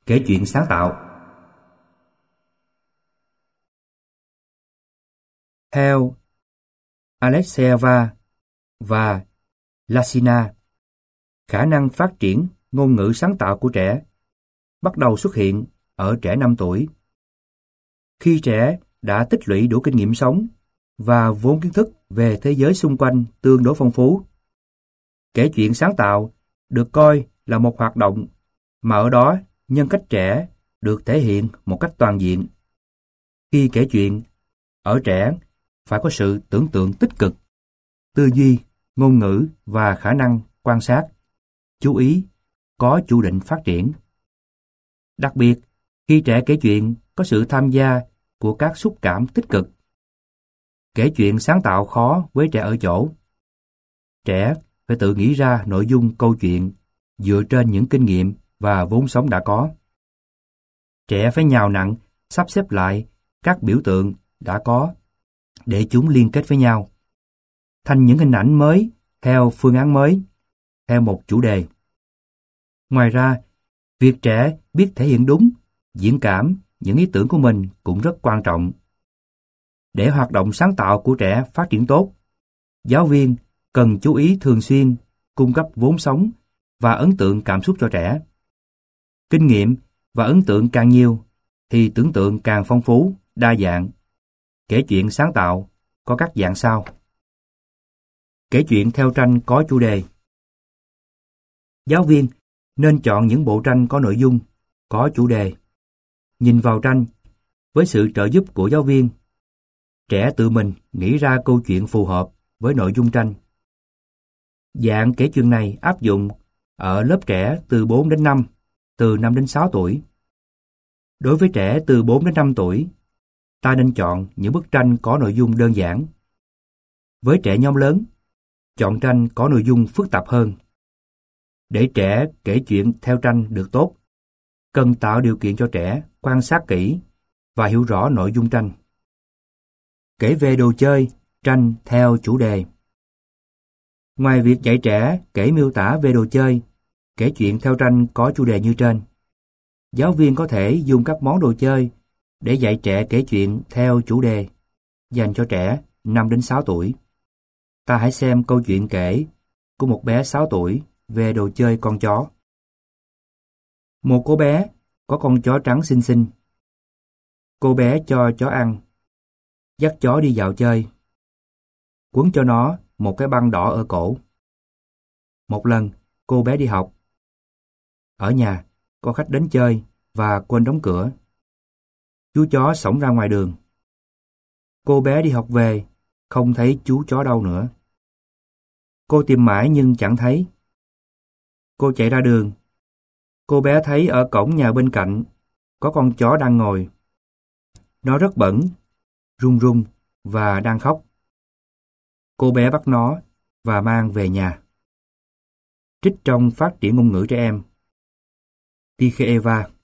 Kể chuyện sáng tạo. Theo Alexeyeva và Lasina, khả năng phát triển ngôn ngữ sáng tạo của trẻ bắt đầu xuất hiện ở trẻ 5 tuổi. Khi trẻ đã tích lũy đủ kinh nghiệm sống và vốn kiến thức về thế giới xung quanh tương đối phong phú. Kể chuyện sáng tạo được coi là một hoạt động mà ở đó nhân cách trẻ được thể hiện một cách toàn diện. Khi kể chuyện, ở trẻ phải có sự tưởng tượng tích cực, tư duy, ngôn ngữ và khả năng quan sát, chú ý, có chủ định phát triển. Đặc biệt, khi trẻ kể chuyện có sự tham gia của các xúc cảm tích cực. Kể chuyện sáng tạo khó với trẻ ở chỗ. Trẻ phải tự nghĩ ra nội dung câu chuyện dựa trên những kinh nghiệm và vốn sống đã có. Trẻ phải nhào nặn, sắp xếp lại các biểu tượng đã có để chúng liên kết với nhau, thành những hình ảnh mới theo phương án mới, theo một chủ đề. Ngoài ra, việc trẻ biết thể hiện đúng, diễn cảm những ý tưởng của mình cũng rất quan trọng. Để hoạt động sáng tạo của trẻ phát triển tốt, giáo viên cần chú ý thường xuyên cung cấp vốn sống và ấn tượng cảm xúc cho trẻ. Kinh nghiệm và ấn tượng càng nhiều thì tưởng tượng càng phong phú, đa dạng. Kể chuyện sáng tạo có các dạng sau. Kể chuyện theo tranh có chủ đề. Giáo viên nên chọn những bộ tranh có nội dung, có chủ đề. Nhìn vào tranh, với sự trợ giúp của giáo viên, trẻ tự mình nghĩ ra câu chuyện phù hợp với nội dung tranh. Dạng kể chuyện này áp dụng ở lớp trẻ từ 4 đến 5, từ 5 đến 6 tuổi. Đối với trẻ từ 4 đến 5 tuổi, ta nên chọn những bức tranh có nội dung đơn giản. Với trẻ nhóm lớn, chọn tranh có nội dung phức tạp hơn. Để trẻ kể chuyện theo tranh được tốt, cần tạo điều kiện cho trẻ quan sát kỹ và hiểu rõ nội dung tranh. Kể về đồ chơi, tranh theo chủ đề. Ngoài việc dạy trẻ kể miêu tả về đồ chơi, kể chuyện theo tranh có chủ đề như trên, giáo viên có thể dùng các món đồ chơi để dạy trẻ kể chuyện theo chủ đề dành cho trẻ 5 đến 6 tuổi. Ta hãy xem câu chuyện kể của một bé 6 tuổi về đồ chơi con chó. Một cô bé có con chó trắng xinh xinh. Cô bé cho chó ăn, dắt chó đi dạo chơi, quấn cho nó một cái băng đỏ ở cổ. Một lần, cô bé đi học. Ở nhà, có khách đến chơi và quên đóng cửa. Chú chó xổng ra ngoài đường. Cô bé đi học về, không thấy chú chó đâu nữa. Cô tìm mãi nhưng chẳng thấy. Cô chạy ra đường. Cô bé thấy ở cổng nhà bên cạnh có con chó đang ngồi. Nó rất bẩn, run run và đang khóc. Cô bé bắt nó và mang về nhà. Trích trong Phát triển ngôn ngữ trẻ em. Tikheeva.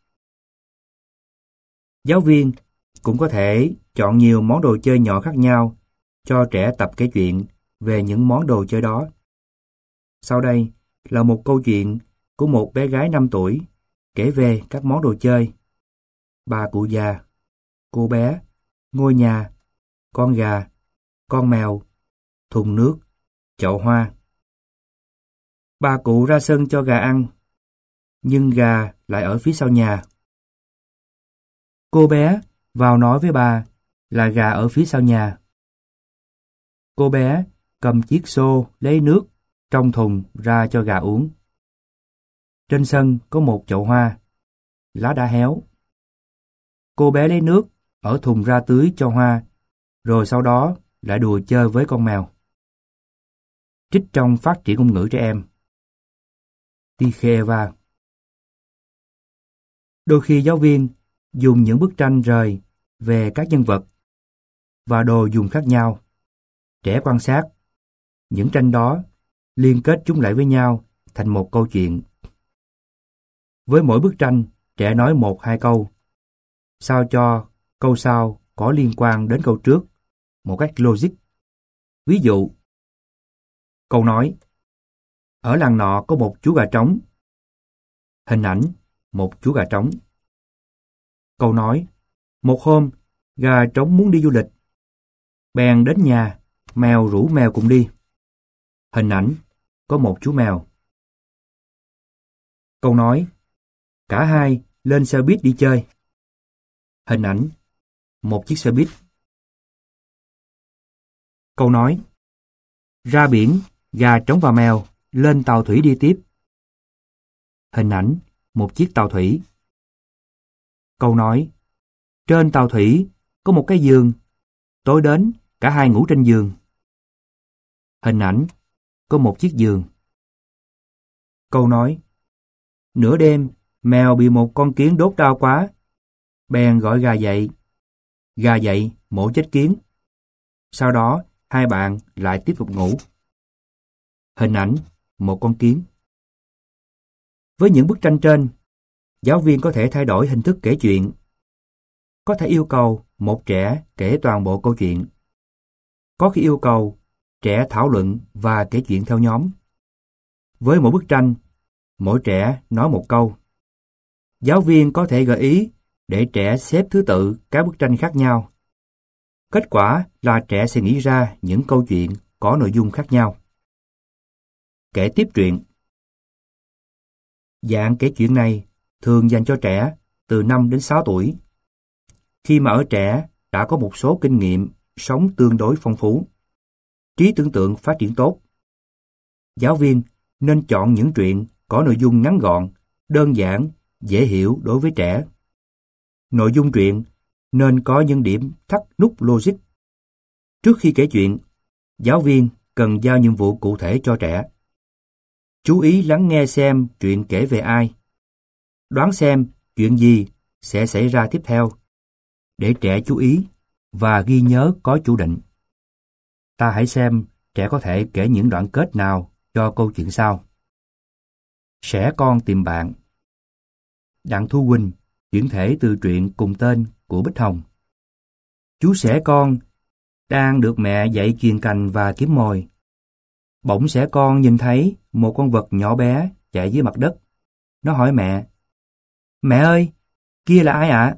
Giáo viên cũng có thể chọn nhiều món đồ chơi nhỏ khác nhau cho trẻ tập kể chuyện về những món đồ chơi đó. Sau đây là một câu chuyện của một bé gái 5 tuổi kể về các món đồ chơi: bà cụ già, cô bé, ngôi nhà, con gà, con mèo, thùng nước, chậu hoa. Bà cụ ra sân cho gà ăn, nhưng gà lại ở phía sau nhà. Cô bé vào nói với bà là gà ở phía sau nhà. Cô bé cầm chiếc xô lấy nước trong thùng ra cho gà uống. Trên sân có một chậu hoa, lá đã héo. Cô bé lấy nước ở thùng ra tưới cho hoa, rồi sau đó lại đùa chơi với con mèo. Trích trong Phát triển ngôn ngữ trẻ em. Tikheeva. Đôi khi giáo viên dùng những bức tranh rời về các nhân vật và đồ dùng khác nhau. Trẻ quan sát những tranh đó, liên kết chúng lại với nhau thành một câu chuyện. Với mỗi bức tranh, trẻ nói 1-2 câu, sao cho câu sau có liên quan đến câu trước một cách logic. Ví dụ, câu nói: ở làng nọ có một chú gà trống. Hình ảnh: một chú gà trống. Câu nói: một hôm, gà trống muốn đi du lịch. Bèn đến nhà, mèo rủ mèo cùng đi. Hình ảnh: có một chú mèo. Câu nói: cả hai lên xe buýt đi chơi. Hình ảnh: một chiếc xe buýt. Câu nói: ra biển, gà trống và mèo lên tàu thủy đi tiếp. Hình ảnh: một chiếc tàu thủy. Câu nói: trên tàu thủy có một cái giường, tối đến cả hai ngủ trên giường. Hình ảnh: có một chiếc giường. Câu nói: nửa đêm, mèo bị một con kiến đốt đau quá, bèn gọi gà dậy. Gà dậy mổ chết kiến. Sau đó, hai bạn lại tiếp tục ngủ. Hình ảnh: một con kiến. Với những bức tranh trên, giáo viên có thể thay đổi hình thức kể chuyện. Có thể yêu cầu một trẻ kể toàn bộ câu chuyện. Có khi yêu cầu trẻ thảo luận và kể chuyện theo nhóm. Với mỗi bức tranh, mỗi trẻ nói một câu. Giáo viên có thể gợi ý để trẻ xếp thứ tự các bức tranh khác nhau. Kết quả là trẻ sẽ nghĩ ra những câu chuyện có nội dung khác nhau. Kể tiếp truyện. Dạng kể chuyện này thường dành cho trẻ từ 5 đến 6 tuổi. Khi mà ở trẻ đã có một số kinh nghiệm sống tương đối phong phú, trí tưởng tượng phát triển tốt. Giáo viên nên chọn những truyện có nội dung ngắn gọn, đơn giản, dễ hiểu đối với trẻ. Nội dung truyện nên có những điểm thắt nút logic. Trước khi kể chuyện, giáo viên cần giao nhiệm vụ cụ thể cho trẻ. Chú ý lắng nghe xem truyện kể về ai. Đoán xem chuyện gì sẽ xảy ra tiếp theo, để trẻ chú ý và ghi nhớ có chủ định. Ta hãy xem trẻ có thể kể những đoạn kết nào cho câu chuyện sau. Sẻ con tìm bạn. Đặng Thu Quỳnh chuyển thể từ truyện cùng tên của Bích Hồng. Chú sẻ con đang được mẹ dạy chuyền cành và kiếm mồi. Bỗng sẻ con nhìn thấy một con vật nhỏ bé chạy dưới mặt đất. Nó hỏi mẹ: mẹ ơi, kia là ai ạ?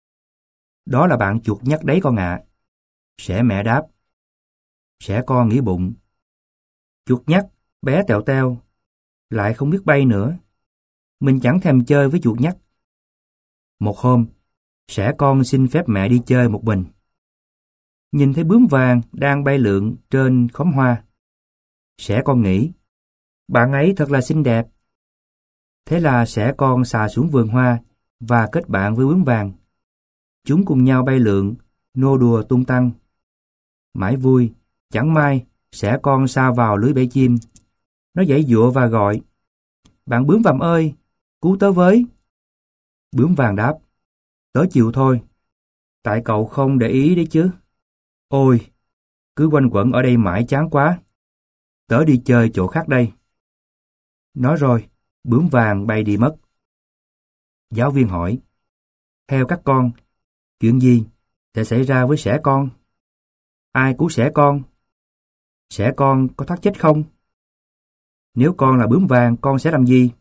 Đó là bạn chuột nhắt đấy con ạ. Sẻ mẹ đáp. Sẻ con nghĩ bụng: chuột nhắt bé tẹo teo, lại không biết bay nữa. Mình chẳng thèm chơi với chuột nhắt. Một hôm, sẻ con xin phép mẹ đi chơi một mình. Nhìn thấy bướm vàng đang bay lượn trên khóm hoa. Sẻ con nghĩ: bạn ấy thật là xinh đẹp. Thế là sẻ con xà xuống vườn hoa và kết bạn với bướm vàng. Chúng cùng nhau bay lượn, nô đùa tung tăng. Mãi vui, chẳng may sẻ con sa vào lưới bẫy chim. Nó giãy giụa và gọi: bạn bướm vàng ơi, cứu tớ với. Bướm vàng đáp: tớ chịu thôi, tại cậu không để ý đấy chứ. Ôi, cứ quanh quẩn ở đây mãi chán quá. Tớ đi chơi chỗ khác đây. Nói rồi, bướm vàng bay đi mất. Giáo viên hỏi: theo các con, chuyện gì sẽ xảy ra với sẻ con? Ai cứu sẻ con? Sẻ con có thoát chết không? Nếu con là bướm vàng, con sẽ làm gì?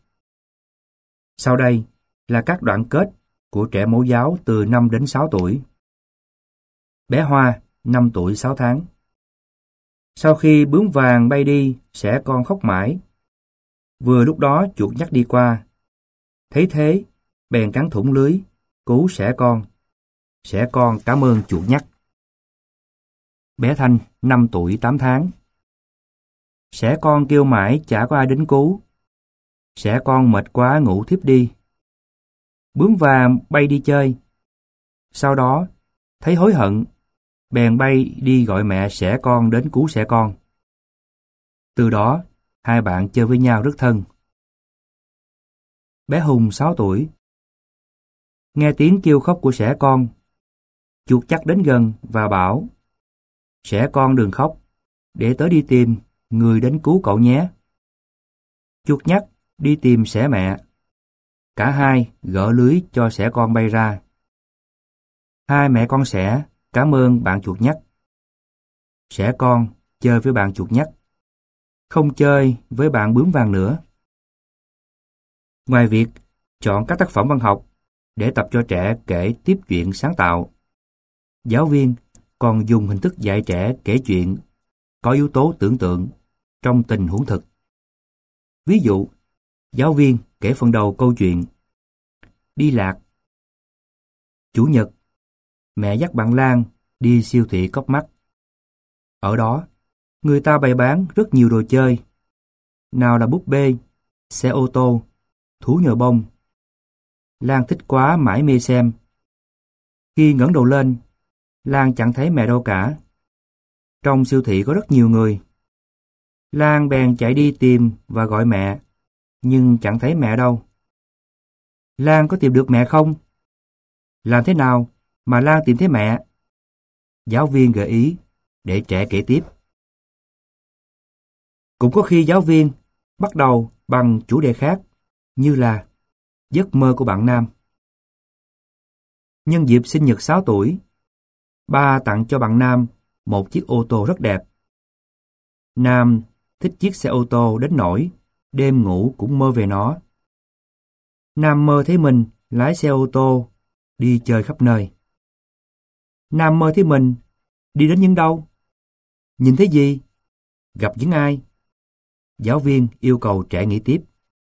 Sau đây là các đoạn kết của trẻ mẫu giáo từ 5 đến 6 tuổi. Bé Hoa, 5 tuổi 6 tháng. Sau khi bướm vàng bay đi, sẻ con khóc mãi. Vừa lúc đó chuột nhắt đi qua. Thấy thế, bèn cắn thủng lưới, cứu sẻ con. Sẻ con cảm ơn chuột nhắt. Bé Thanh, 5 tuổi 8 tháng. Sẻ con kêu mãi chả có ai đến cứu. Sẻ con mệt quá ngủ thiếp đi. Bướm vàng bay đi chơi. Sau đó, thấy hối hận, bèn bay đi gọi mẹ sẻ con đến cứu sẻ con. Từ đó, hai bạn chơi với nhau rất thân. Bé Hùng 6 tuổi. Nghe tiếng kêu khóc của sẻ con, chuột chắc đến gần và bảo: sẻ con đừng khóc, để tớ đi tìm người đến cứu cậu nhé. Chuột nhắt đi tìm sẻ mẹ. Cả hai gỡ lưới cho sẻ con bay ra. Hai mẹ con sẻ cảm ơn bạn chuột nhắt. Sẻ con chơi với bạn chuột nhắt, không chơi với bạn bướm vàng nữa. Ngoài việc chọn các tác phẩm văn học, để tập cho trẻ kể tiếp chuyện sáng tạo. Giáo viên còn dùng hình thức dạy trẻ kể chuyện có yếu tố tưởng tượng trong tình huống thực. Ví dụ, giáo viên kể phần đầu câu chuyện: đi lạc. Chủ nhật, mẹ dắt bạn Lan đi siêu thị Cóc Mắc. Ở đó, người ta bày bán rất nhiều đồ chơi. Nào là búp bê, xe ô tô, thú nhồi bông. Lan thích quá mãi mê xem. Khi ngẩng đầu lên, Lan chẳng thấy mẹ đâu cả. Trong siêu thị có rất nhiều người. Lan bèn chạy đi tìm và gọi mẹ, nhưng chẳng thấy mẹ đâu. Lan có tìm được mẹ không? Làm thế nào mà Lan tìm thấy mẹ? Giáo viên gợi ý để trẻ kể tiếp. Cũng có khi giáo viên bắt đầu bằng chủ đề khác, như là giấc mơ của bạn Nam. Nhân dịp sinh nhật 6 tuổi, ba tặng cho bạn Nam một chiếc ô tô rất đẹp. Nam thích chiếc xe ô tô đến nỗi đêm ngủ cũng mơ về nó. Nam mơ thấy mình lái xe ô tô đi chơi khắp nơi. Nam mơ thấy mình đi đến những đâu? Nhìn thấy gì? Gặp những ai? Giáo viên yêu cầu trẻ nghĩ tiếp.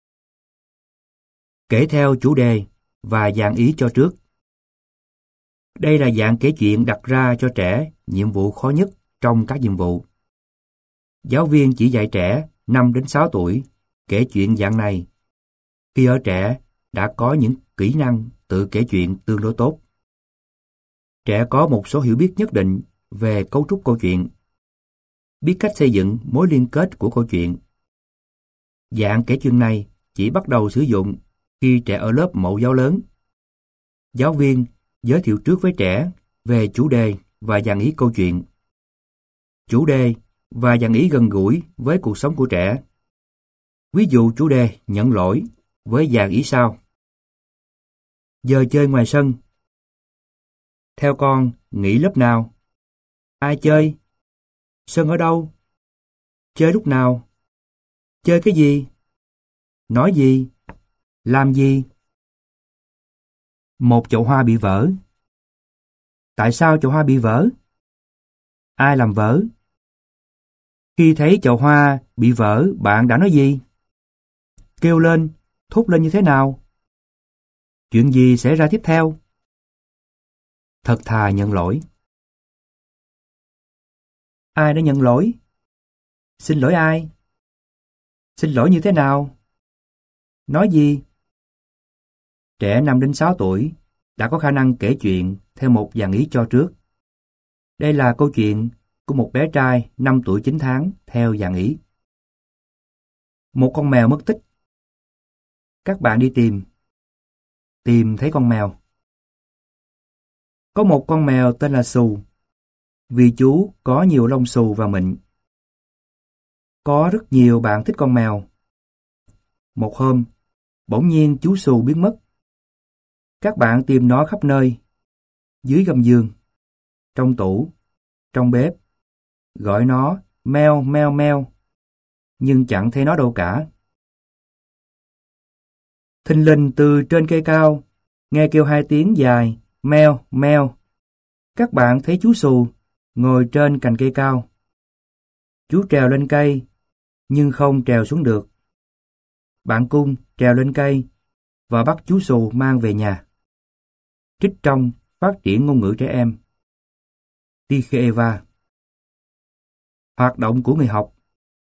Kể theo chủ đề và dàn ý cho trước. Đây là dạng kể chuyện đặt ra cho trẻ nhiệm vụ khó nhất trong các nhiệm vụ. Giáo viên chỉ dạy trẻ 5 đến 6 tuổi kể chuyện dạng này khi ở trẻ đã có những kỹ năng tự kể chuyện tương đối tốt. Trẻ có một số hiểu biết nhất định về cấu trúc câu chuyện, biết cách xây dựng mối liên kết của câu chuyện. Dạng kể chuyện này chỉ bắt đầu sử dụng khi trẻ ở lớp mẫu giáo lớn. Giáo viên giới thiệu trước với trẻ về chủ đề và dàn ý câu chuyện. Chủ đề và dàn ý gần gũi với cuộc sống của trẻ. Ví dụ chủ đề nhận lỗi với dàn ý sau: giờ chơi ngoài sân. Theo con, nghỉ lớp nào? Ai chơi? Sân ở đâu? Chơi lúc nào? Chơi cái gì? Nói gì? Làm gì? Một chậu hoa bị vỡ. Tại sao chậu hoa bị vỡ? Ai làm vỡ? Khi thấy chậu hoa bị vỡ, bạn đã nói gì? Kêu lên, thốt lên như thế nào? Chuyện gì xảy ra tiếp theo? Thật thà nhận lỗi. Ai đã nhận lỗi? Xin lỗi ai? Xin lỗi như thế nào? Nói gì? Trẻ 5 đến 6 tuổi đã có khả năng kể chuyện theo một dàn ý cho trước. Đây là câu chuyện của một bé trai 5 tuổi 9 tháng theo dàn ý. Một con mèo mất tích. Các bạn đi tìm. Tìm thấy con mèo. Có một con mèo tên là Xù, vì chú có nhiều lông xù và mịn. Có rất nhiều bạn thích con mèo. Một hôm, bỗng nhiên chú Xù biến mất. Các bạn tìm nó khắp nơi, dưới gầm giường, trong tủ, trong bếp, gọi nó meo meo meo, nhưng chẳng thấy nó đâu cả. Thình lình từ trên cây cao, nghe kêu 2 tiếng dài, meo meo. Các bạn thấy chú Xù ngồi trên cành cây cao. Chú trèo lên cây, nhưng không trèo xuống được. Bạn Cung trèo lên cây và bắt chú Xù mang về nhà. Trích trong Phát triển ngôn ngữ trẻ em. Tikheva. Hoạt động của người học.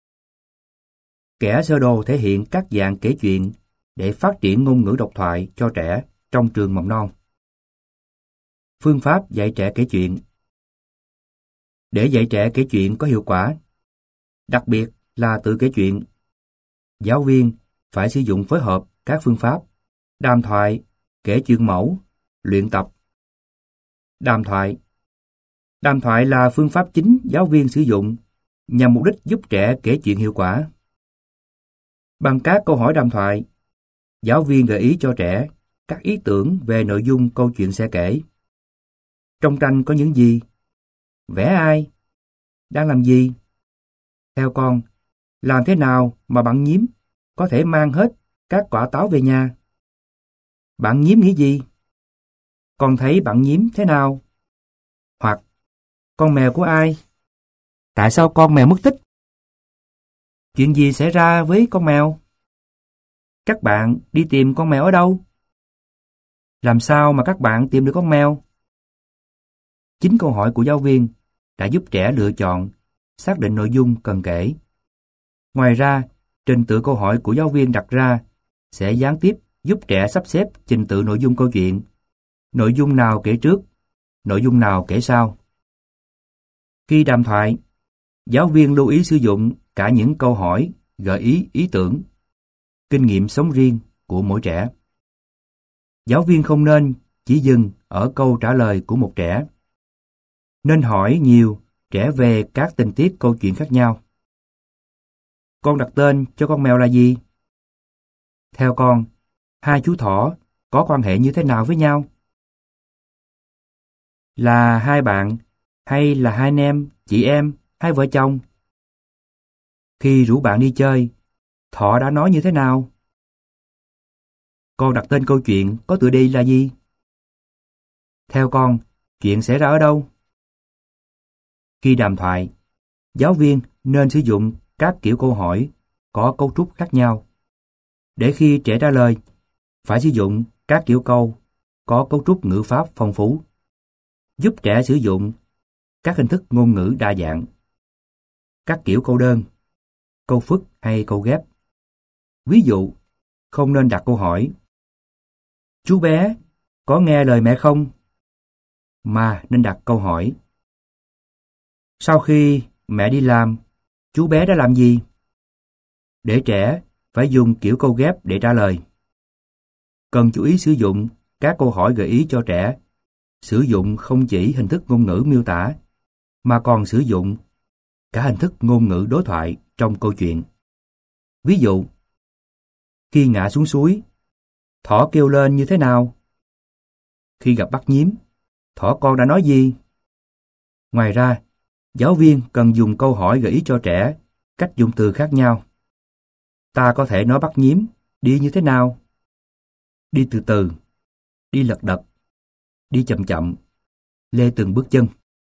Kẻ sơ đồ thể hiện các dạng kể chuyện để phát triển ngôn ngữ độc thoại cho trẻ trong trường mầm non. Phương pháp dạy trẻ kể chuyện. Để dạy trẻ kể chuyện có hiệu quả, đặc biệt là tự kể chuyện, giáo viên phải sử dụng phối hợp các phương pháp đàm thoại, kể chuyện mẫu, luyện tập. Đàm thoại. Đàm thoại là phương pháp chính giáo viên sử dụng nhằm mục đích giúp trẻ kể chuyện hiệu quả. Bằng các câu hỏi đàm thoại, giáo viên gợi ý cho trẻ các ý tưởng về nội dung câu chuyện sẽ kể. Trong tranh có những gì? Vẽ ai? Đang làm gì? Theo con, làm thế nào mà bạn Nhím có thể mang hết các quả táo về nhà? Bạn Nhím nghĩ gì? Con thấy bạn nhím thế nào? Hoặc, con mèo của ai? Tại sao con mèo mất tích? Chuyện gì xảy ra với con mèo? Các bạn đi tìm con mèo ở đâu? Làm sao mà các bạn tìm được con mèo? Chính câu hỏi của giáo viên đã giúp trẻ lựa chọn, xác định nội dung cần kể. Ngoài ra, trình tự câu hỏi của giáo viên đặt ra sẽ gián tiếp giúp trẻ sắp xếp trình tự nội dung câu chuyện. Nội dung nào kể trước, nội dung nào kể sau. Khi đàm thoại, giáo viên lưu ý sử dụng cả những câu hỏi, gợi ý ý tưởng, kinh nghiệm sống riêng của mỗi trẻ. Giáo viên không nên chỉ dừng ở câu trả lời của một trẻ. Nên hỏi nhiều trẻ về các tình tiết câu chuyện khác nhau. Con đặt tên cho con mèo là gì? Theo con, hai chú thỏ có quan hệ như thế nào với nhau? Là hai bạn, hay là hai anh em, chị em, hai vợ chồng? Khi rủ bạn đi chơi, thỏ đã nói như thế nào? Con đặt tên câu chuyện có tựa đề là gì? Theo con, chuyện xảy ra ở đâu? Khi đàm thoại, giáo viên nên sử dụng các kiểu câu hỏi có cấu trúc khác nhau. Để khi trẻ trả lời, phải sử dụng các kiểu câu có cấu trúc ngữ pháp phong phú, giúp trẻ sử dụng các hình thức ngôn ngữ đa dạng. Các kiểu câu đơn, câu phức hay câu ghép. Ví dụ, không nên đặt câu hỏi chú bé có nghe lời mẹ không? Mà nên đặt câu hỏi sau khi mẹ đi làm, chú bé đã làm gì? Để trẻ phải dùng kiểu câu ghép để trả lời. Cần chú ý sử dụng các câu hỏi gợi ý cho trẻ. Sử dụng không chỉ hình thức ngôn ngữ miêu tả, mà còn sử dụng cả hình thức ngôn ngữ đối thoại trong câu chuyện. Ví dụ, khi ngã xuống suối, thỏ kêu lên như thế nào? Khi gặp bắt nhím, thỏ con đã nói gì? Ngoài ra, giáo viên cần dùng câu hỏi gợi ý cho trẻ cách dùng từ khác nhau. Ta có thể nói bắt nhím đi như thế nào? Đi từ từ, đi lật đật, đi chậm chậm, lê từng bước chân.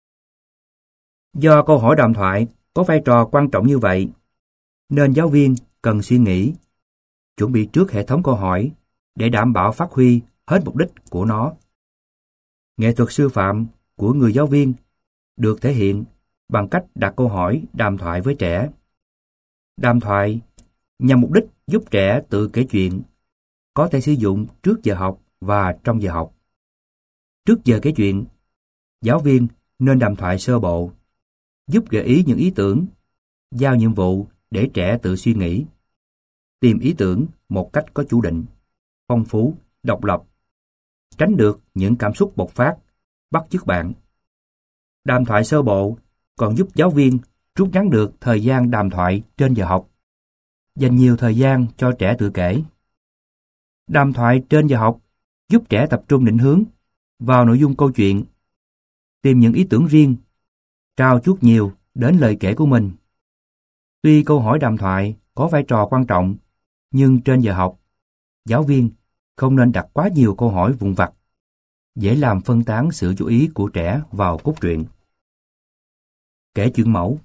Do câu hỏi đàm thoại có vai trò quan trọng như vậy, nên giáo viên cần suy nghĩ, chuẩn bị trước hệ thống câu hỏi để đảm bảo phát huy hết mục đích của nó. Nghệ thuật sư phạm của người giáo viên được thể hiện bằng cách đặt câu hỏi đàm thoại với trẻ. Đàm thoại nhằm mục đích giúp trẻ tự kể chuyện, có thể sử dụng trước giờ học và trong giờ học. Trước giờ kể chuyện, giáo viên nên đàm thoại sơ bộ, giúp gợi ý những ý tưởng, giao nhiệm vụ để trẻ tự suy nghĩ, tìm ý tưởng một cách có chủ định, phong phú, độc lập, tránh được những cảm xúc bộc phát, bắt chước bạn. Đàm thoại sơ bộ còn giúp giáo viên rút ngắn được thời gian đàm thoại trên giờ học, dành nhiều thời gian cho trẻ tự kể. Đàm thoại trên giờ học giúp trẻ tập trung định hướng vào nội dung câu chuyện, tìm những ý tưởng riêng, trao chuốt nhiều đến lời kể của mình. Tuy câu hỏi đàm thoại có vai trò quan trọng, nhưng trên giờ học, giáo viên không nên đặt quá nhiều câu hỏi vụn vặt, dễ làm phân tán sự chú ý của trẻ vào cốt truyện. Kể chuyện mẫu.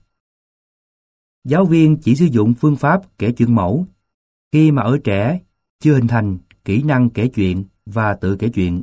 Giáo viên chỉ sử dụng phương pháp kể chuyện mẫu khi mà ở trẻ chưa hình thành kỹ năng kể chuyện và tự kể chuyện.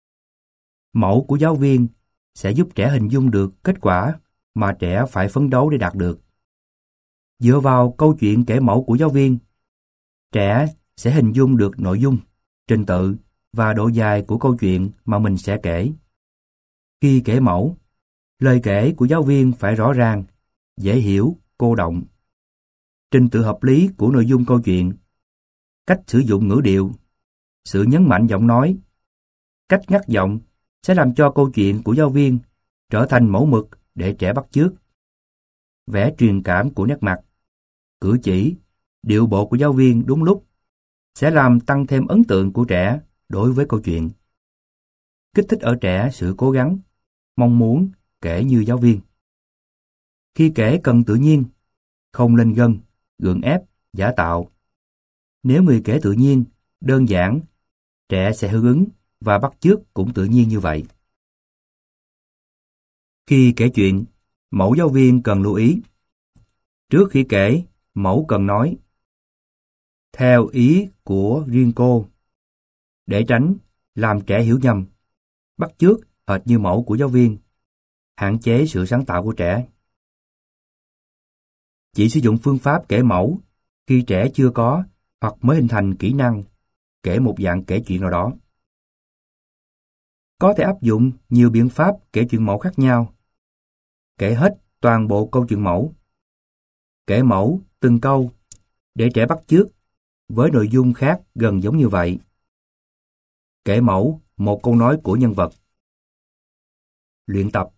Mẫu của giáo viên sẽ giúp trẻ hình dung được kết quả mà trẻ phải phấn đấu để đạt được. Dựa vào câu chuyện kể mẫu của giáo viên, trẻ sẽ hình dung được nội dung, trình tự và độ dài của câu chuyện mà mình sẽ kể. Khi kể mẫu, lời kể của giáo viên phải rõ ràng, dễ hiểu, cô động. Trình tự hợp lý của nội dung câu chuyện, cách sử dụng ngữ điệu, sự nhấn mạnh giọng nói, cách ngắt giọng sẽ làm cho câu chuyện của giáo viên trở thành mẫu mực để trẻ bắt chước. Vẻ truyền cảm của nét mặt, cử chỉ, điệu bộ của giáo viên đúng lúc sẽ làm tăng thêm ấn tượng của trẻ đối với câu chuyện. Kích thích ở trẻ sự cố gắng, mong muốn kể như giáo viên. Khi kể cần tự nhiên, không lên gân, gượng ép, giả tạo. Nếu người kể tự nhiên, đơn giản, trẻ sẽ hưởng ứng và bắt chước cũng tự nhiên như vậy. Khi kể chuyện, mẫu giáo viên cần lưu ý. Trước khi kể, mẫu cần nói theo ý của riêng cô, để tránh làm trẻ hiểu nhầm, bắt chước hệt như mẫu của giáo viên, hạn chế sự sáng tạo của trẻ. Chỉ sử dụng phương pháp kể mẫu khi trẻ chưa có hoặc mới hình thành kỹ năng kể một dạng kể chuyện nào đó. Có thể áp dụng nhiều biện pháp kể chuyện mẫu khác nhau. Kể hết toàn bộ câu chuyện mẫu. Kể mẫu từng câu để trẻ bắt chước với nội dung khác gần giống như vậy. Kể mẫu một câu nói của nhân vật. Luyện tập.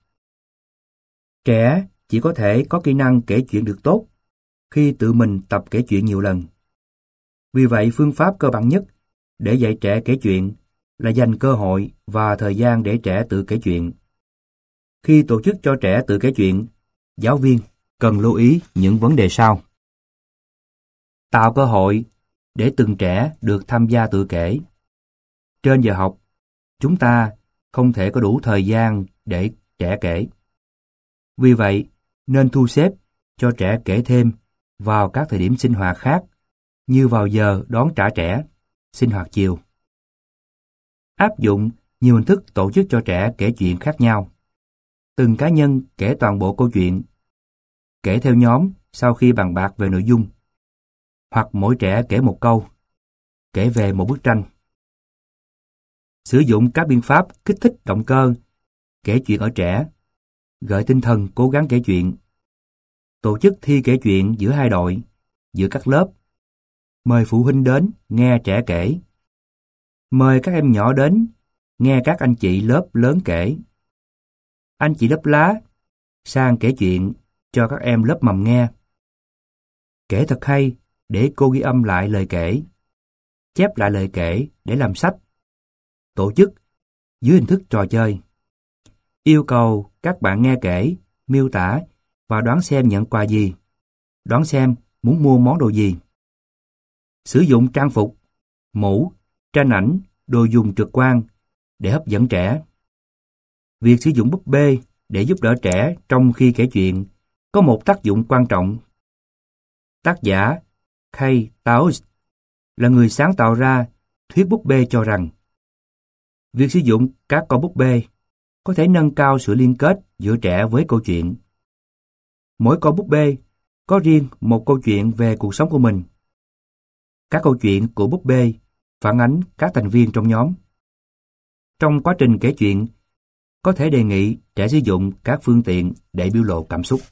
Trẻ chỉ có thể có kỹ năng kể chuyện được tốt khi tự mình tập kể chuyện nhiều lần. Vì vậy, phương pháp cơ bản nhất để dạy trẻ kể chuyện là dành cơ hội và thời gian để trẻ tự kể chuyện. Khi tổ chức cho trẻ tự kể chuyện, giáo viên cần lưu ý những vấn đề sau. Tạo cơ hội để từng trẻ được tham gia tự kể. Trên giờ học, chúng ta không thể có đủ thời gian để trẻ kể. Vì vậy, nên thu xếp cho trẻ kể thêm vào các thời điểm sinh hoạt khác, như vào giờ đón trả trẻ, sinh hoạt chiều. Áp dụng nhiều hình thức tổ chức cho trẻ kể chuyện khác nhau. Từng cá nhân kể toàn bộ câu chuyện, kể theo nhóm sau khi bàn bạc về nội dung, hoặc mỗi trẻ kể một câu, kể về một bức tranh. Sử dụng các biện pháp kích thích động cơ, kể chuyện ở trẻ, gợi tinh thần cố gắng kể chuyện. Tổ chức thi kể chuyện giữa hai đội, giữa các lớp. Mời phụ huynh đến nghe trẻ kể. Mời các em nhỏ đến nghe các anh chị lớp lớn kể. Anh chị lớp lá sang kể chuyện cho các em lớp mầm nghe. Kể thật hay để cô ghi âm lại lời kể. Chép lại lời kể để làm sách. Tổ chức dưới hình thức trò chơi. Yêu cầu các bạn nghe kể, miêu tả và đoán xem nhận quà gì. Đoán xem muốn mua món đồ gì. Sử dụng trang phục, mũ, tranh ảnh, đồ dùng trực quan để hấp dẫn trẻ. Việc sử dụng búp bê để giúp đỡ trẻ trong khi kể chuyện có một tác dụng quan trọng. Tác giả Kay Towles là người sáng tạo ra thuyết búp bê cho rằng việc sử dụng các con búp bê có thể nâng cao sự liên kết giữa trẻ với câu chuyện. Mỗi con búp bê có riêng một câu chuyện về cuộc sống của mình. Các câu chuyện của búp bê phản ánh các thành viên trong nhóm. Trong quá trình kể chuyện, có thể đề nghị trẻ sử dụng các phương tiện để biểu lộ cảm xúc.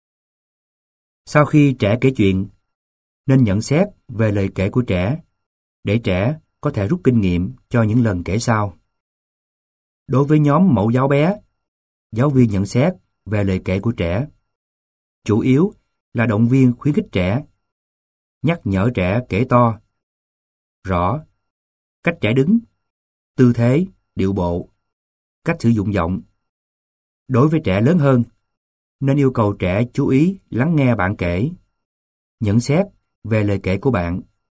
Sau khi trẻ kể chuyện, nên nhận xét về lời kể của trẻ, để trẻ có thể rút kinh nghiệm cho những lần kể sau. Đối với nhóm mẫu giáo bé, giáo viên nhận xét về lời kể của trẻ. Chủ yếu là động viên khuyến khích trẻ, nhắc nhở trẻ kể to, rõ, cách trẻ đứng, tư thế, điệu bộ, cách sử dụng giọng. Đối với trẻ lớn hơn, nên yêu cầu trẻ chú ý lắng nghe bạn kể, nhận xét về lời kể của bạn.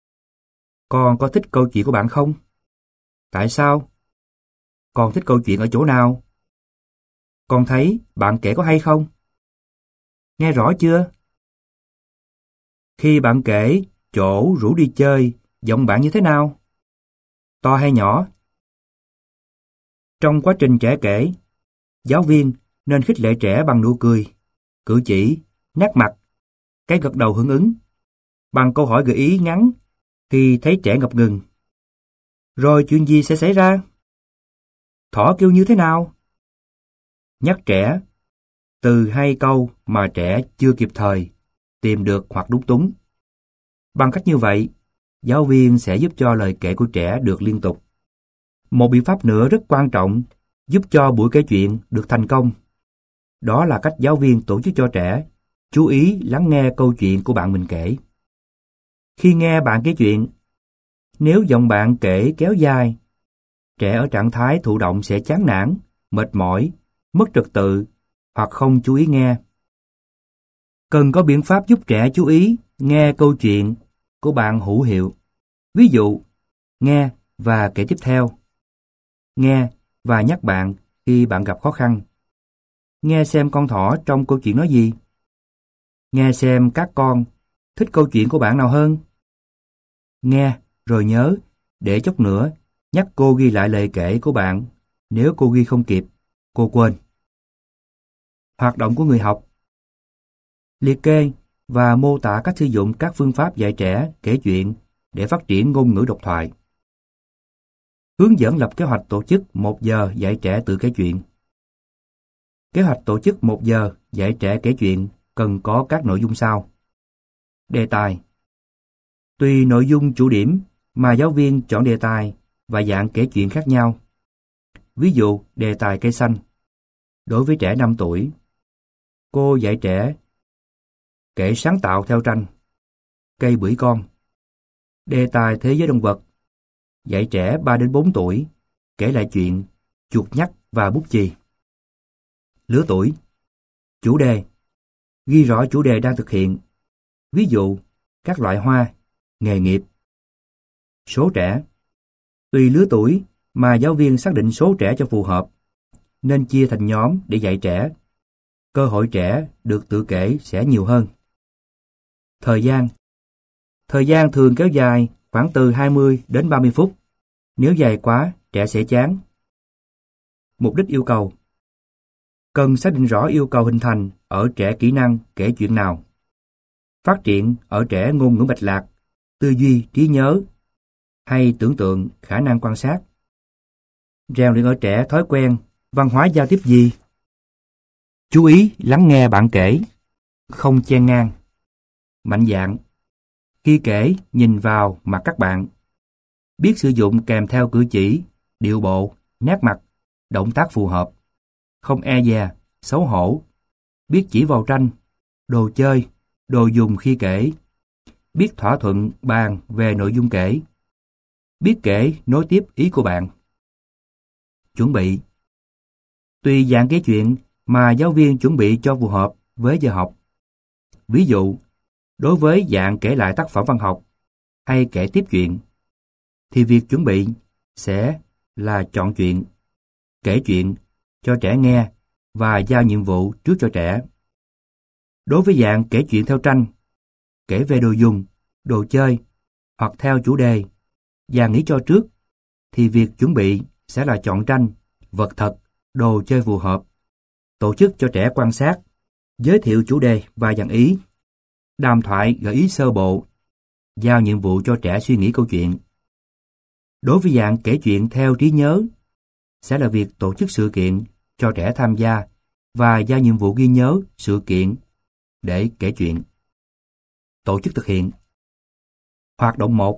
Con có thích câu chuyện của bạn không? Tại sao? Con thích câu chuyện ở chỗ nào? Con thấy bạn kể có hay không? Nghe rõ chưa? Khi bạn kể chỗ rủ đi chơi, giọng bạn như thế nào? To hay nhỏ? Trong quá trình trẻ kể, giáo viên nên khích lệ trẻ bằng nụ cười, cử chỉ, nét mặt, cái gật đầu hưởng ứng, bằng câu hỏi gợi ý ngắn khi thấy trẻ ngập ngừng. Rồi chuyện gì sẽ xảy ra? Thỏ kêu như thế nào? Nhắc trẻ từ hay câu mà trẻ chưa kịp thời tìm được hoặc đúng túng. Bằng cách như vậy, giáo viên sẽ giúp cho lời kể của trẻ được liên tục. Một biện pháp nữa rất quan trọng giúp cho buổi kể chuyện được thành công. Đó là cách giáo viên tổ chức cho trẻ chú ý lắng nghe câu chuyện của bạn mình kể. Khi nghe bạn kể chuyện, nếu giọng bạn kể kéo dài, trẻ ở trạng thái thụ động sẽ chán nản, mệt mỏi, mất trật tự hoặc không chú ý nghe. Cần có biện pháp giúp trẻ chú ý nghe câu chuyện của bạn hữu hiệu. Ví dụ, nghe và kể tiếp theo. nghe và nhắc bạn khi bạn gặp khó khăn. Nghe xem con thỏ trong câu chuyện nói gì. Nghe xem các con thích câu chuyện của bạn nào hơn. Nghe rồi nhớ, để chốc nữa nhắc cô ghi lại lời kể của bạn. Nếu cô ghi không kịp, cô quên. Hoạt động của người học. Liệt kê và mô tả cách sử dụng các phương pháp dạy trẻ kể chuyện để phát triển ngôn ngữ độc thoại. Hướng dẫn lập kế hoạch tổ chức 1 giờ dạy trẻ tự kể chuyện. Kế hoạch tổ chức 1 giờ dạy trẻ kể chuyện cần có các nội dung sau. Đề tài. Tùy nội dung chủ điểm mà giáo viên chọn đề tài và dạng kể chuyện khác nhau. Ví dụ, đề tài cây xanh. Đối với trẻ 5 tuổi, cô dạy trẻ kể sáng tạo theo tranh. Cây bưởi con. Đề tài thế giới động vật. Dạy trẻ 3 đến 4 tuổi kể lại chuyện chuột nhắt và bút chì. Lứa tuổi. Chủ đề. Ghi rõ chủ đề đang thực hiện. Ví dụ, các loại hoa, nghề nghiệp. Số trẻ. Tùy lứa tuổi mà giáo viên xác định số trẻ cho phù hợp, nên chia thành nhóm để dạy trẻ. Cơ hội trẻ được tự kể sẽ nhiều hơn. Thời gian. Thời gian thường kéo dài khoảng từ 20 đến 30 phút. Nếu dài quá, trẻ sẽ chán. Mục đích yêu cầu. Cần xác định rõ yêu cầu hình thành ở trẻ kỹ năng kể chuyện nào. Phát triển ở trẻ ngôn ngữ mạch lạc, tư duy, trí nhớ, hay tưởng tượng, khả năng quan sát. Rèn luyện ở trẻ thói quen, văn hóa giao tiếp gì? Chú ý lắng nghe bạn kể, không chen ngang. Mạnh dạn. Khi kể, nhìn vào mặt các bạn. Biết sử dụng kèm theo cử chỉ, điệu bộ, nét mặt, động tác phù hợp. Không e dè, xấu hổ. Biết chỉ vào tranh, đồ chơi, đồ dùng khi kể. Biết thỏa thuận bàn về nội dung kể. Biết kể nối tiếp ý của bạn. Chuẩn bị. Tùy dạng kể chuyện mà giáo viên chuẩn bị cho phù hợp với giờ học. Ví dụ, đối với dạng kể lại tác phẩm văn học hay kể tiếp chuyện, thì việc chuẩn bị sẽ là chọn chuyện, kể chuyện cho trẻ nghe và giao nhiệm vụ trước cho trẻ. Đối với dạng kể chuyện theo tranh, kể về đồ dùng, đồ chơi hoặc theo chủ đề và nghĩ cho trước, thì việc chuẩn bị sẽ là chọn tranh, vật thật, đồ chơi phù hợp, tổ chức cho trẻ quan sát, giới thiệu chủ đề và dàn ý, đàm thoại gợi ý sơ bộ, giao nhiệm vụ cho trẻ suy nghĩ câu chuyện. Đối với dạng kể chuyện theo trí nhớ, sẽ là việc tổ chức sự kiện cho trẻ tham gia và giao nhiệm vụ ghi nhớ sự kiện để kể chuyện. Tổ chức thực hiện. Hoạt động 1.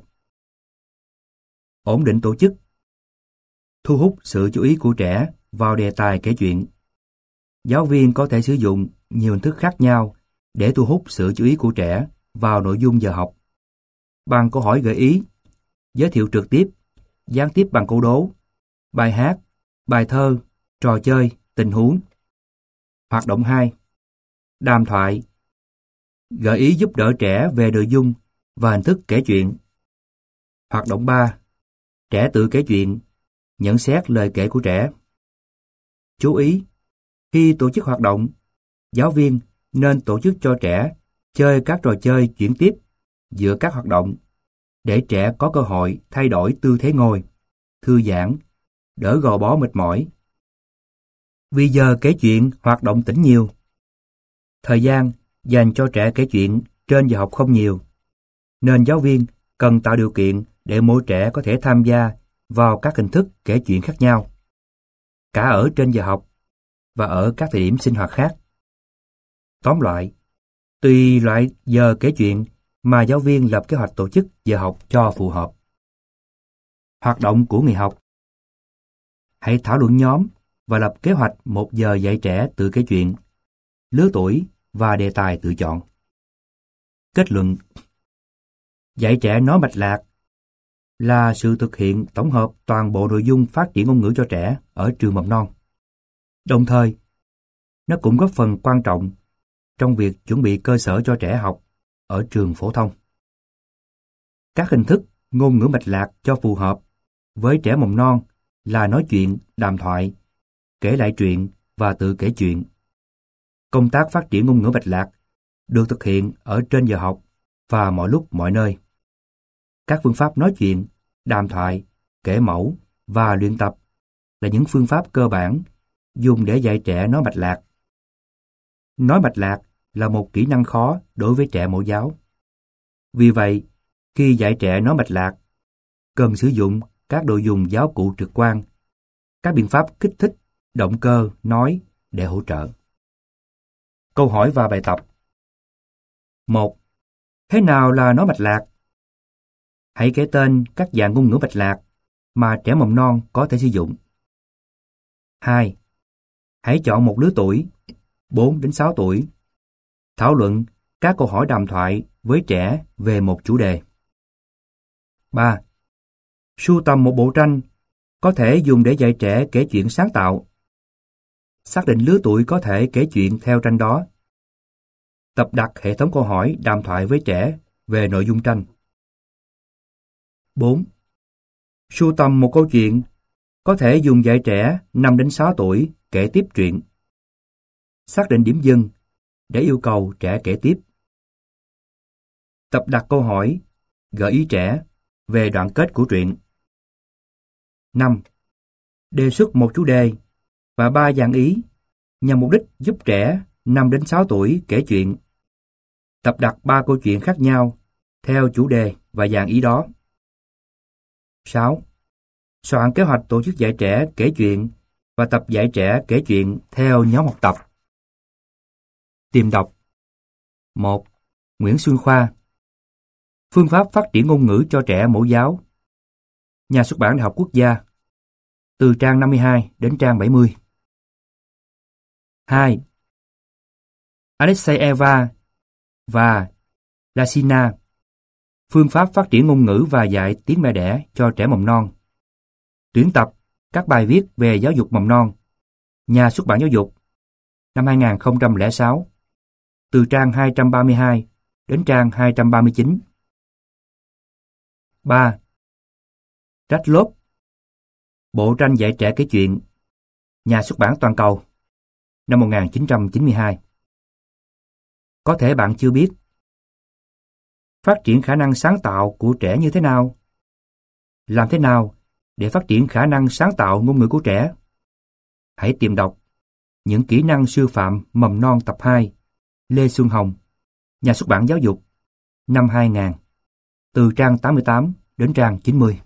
Ổn định tổ chức. Thu hút sự chú ý của trẻ vào đề tài kể chuyện. Giáo viên có thể sử dụng nhiều hình thức khác nhau để thu hút sự chú ý của trẻ vào nội dung giờ học. Bằng câu hỏi gợi ý, giới thiệu trực tiếp, gián tiếp bằng câu đố, bài hát, bài thơ, trò chơi, tình huống. Hoạt động 2. Đàm thoại. Gợi ý giúp đỡ trẻ về nội dung và hình thức kể chuyện. Hoạt động 3. Trẻ tự kể chuyện, nhận xét lời kể của trẻ. Chú ý, khi tổ chức hoạt động, giáo viên nên tổ chức cho trẻ chơi các trò chơi chuyển tiếp giữa các hoạt động để trẻ có cơ hội thay đổi tư thế ngồi, thư giãn, đỡ gò bó mệt mỏi. Vì giờ kể chuyện hoạt động tĩnh nhiều. Thời gian dành cho trẻ kể chuyện trên giờ học không nhiều, nên giáo viên cần tạo điều kiện để mỗi trẻ có thể tham gia vào các hình thức kể chuyện khác nhau, cả ở trên giờ học và ở các thời điểm sinh hoạt khác. Tóm lại, tùy loại giờ kể chuyện mà giáo viên lập kế hoạch tổ chức giờ học cho phù hợp. Hoạt động của người học. Hãy thảo luận nhóm và lập kế hoạch 1 giờ dạy trẻ tự kể chuyện, lứa tuổi và đề tài tự chọn. Kết luận. Dạy trẻ nói mạch lạc là sự thực hiện tổng hợp toàn bộ nội dung phát triển ngôn ngữ cho trẻ ở trường mầm non. Đồng thời, nó cũng góp phần quan trọng trong việc chuẩn bị cơ sở cho trẻ học ở trường phổ thông. Các hình thức ngôn ngữ mạch lạc cho phù hợp với trẻ mầm non là nói chuyện, đàm thoại, kể lại truyện và tự kể chuyện. Công tác phát triển ngôn ngữ mạch lạc được thực hiện ở trên giờ học và mọi lúc mọi nơi. Các phương pháp nói chuyện, đàm thoại, kể mẫu và luyện tập là những phương pháp cơ bản dùng để dạy trẻ nói mạch lạc. Nói mạch lạc là một kỹ năng khó đối với trẻ mẫu giáo. Vì vậy, khi dạy trẻ nói mạch lạc, cần sử dụng các đồ dùng giáo cụ trực quan, các biện pháp kích thích, động cơ, nói để hỗ trợ. Câu hỏi và bài tập. 1. Thế nào là nói mạch lạc? Hãy kể tên các dạng ngôn ngữ mạch lạc mà trẻ mầm non có thể sử dụng. 2. Hãy chọn một lứa tuổi, 4 đến 6 tuổi. Thảo luận các câu hỏi đàm thoại với trẻ về một chủ đề. 3. Sưu tầm một bộ tranh có thể dùng để dạy trẻ kể chuyện sáng tạo. Xác định lứa tuổi có thể kể chuyện theo tranh đó. Tập đặt hệ thống câu hỏi đàm thoại với trẻ về nội dung tranh. 4. Sưu tầm một câu chuyện có thể dùng dạy trẻ 5 đến 6 tuổi kể tiếp truyện. Xác định điểm dừng để yêu cầu trẻ kể tiếp. Tập đặt câu hỏi, gợi ý trẻ về đoạn kết của truyện. 5. Đề xuất một chủ đề và 3 dạng ý nhằm mục đích giúp trẻ 5 đến 6 tuổi kể chuyện. Tập đặt 3 câu chuyện khác nhau theo chủ đề và dạng ý đó. 6. Soạn kế hoạch tổ chức dạy trẻ kể chuyện và tập dạy trẻ kể chuyện theo nhóm học tập. Tìm đọc. 1. Nguyễn Xuân Khoa. Phương pháp phát triển ngôn ngữ cho trẻ mẫu giáo. Nhà xuất bản Đại học Quốc gia. Từ trang 52 đến trang 70. 2. Alexeyeva và Lasina. Phương pháp phát triển ngôn ngữ và dạy tiếng mẹ đẻ cho trẻ mầm non. Tuyển tập các bài viết về giáo dục mầm non. Nhà xuất bản Giáo dục. Năm 2006. Từ trang 232 đến trang 239. 3. Radloff. Bộ tranh dạy trẻ kể chuyện. Nhà xuất bản Toàn cầu. Năm 1992. Có thể bạn chưa biết. Phát triển khả năng sáng tạo của trẻ như thế nào? Làm thế nào để phát triển khả năng sáng tạo ngôn ngữ của trẻ? Hãy tìm đọc Những kỹ năng sư phạm mầm non tập 2, Lê Xuân Hồng, Nhà xuất bản Giáo dục, năm 2000, từ trang 88 đến trang 90.